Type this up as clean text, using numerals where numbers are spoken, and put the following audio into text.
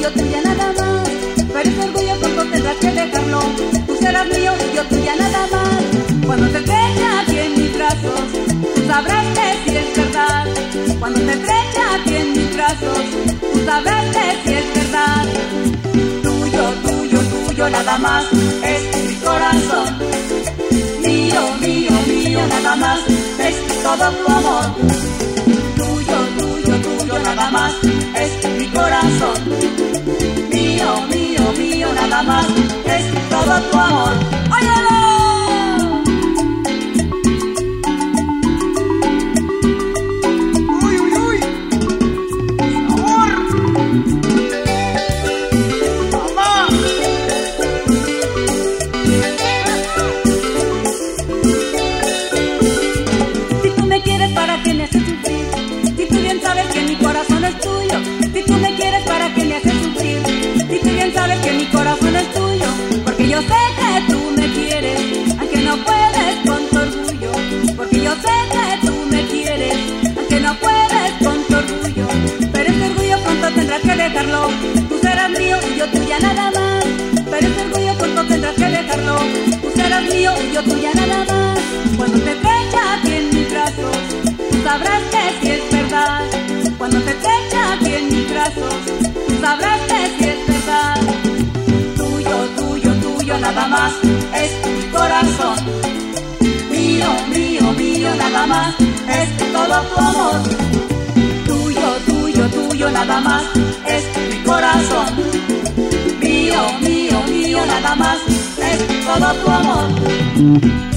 yo tuya nada más. Pero ese orgullo pronto tendrás que dejarlo. Tú serás mío y yo tuya nada más. Cuando te estrecha aquí en mis brazos, tú sabrás que si es verdad. Cuando te estrecha aquí en mis brazos, tú sabrás que si es verdad. Tuyo, tuyo, tuyo nada más es mi corazón. Mío, mío, mío nada más es todo tu amor. Tuyo, tuyo, tuyo nada más es mi corazón. Mío, mío, mío nada más es todo tu amor. ¡Óyelo! ¿Para qué me haces sufrir? Si tú bien sabes que mi corazón es tuyo. Si tú me quieres, ¿para qué me haces sufrir? Si tú bien sabes que mi corazón es tuyo. Porque yo sé que tú me quieres, aunque no puedes con tu orgullo. Porque yo sé que tú me quieres, aunque no puedes con tu orgullo. Pero ese orgullo pronto tendrás que dejarlo. Tú serás mío y yo tuya nada más. Pero ese orgullo pronto tendrás que dejarlo. Tú serás mío y yo tuya nada más. Cuando te estrecha aquí en mis brazos, sabrás que si es verdad. Cuando te estrecha aquí en mis brazos, sabrás que si es verdad. Tuyo, tuyo, tuyo nada más es mi corazón. Mío, mío, mío nada más es todo tu amor. Tuyo, tuyo, tuyo nada más es mi corazón. Mío, mío, mío nada más es todo tu amor.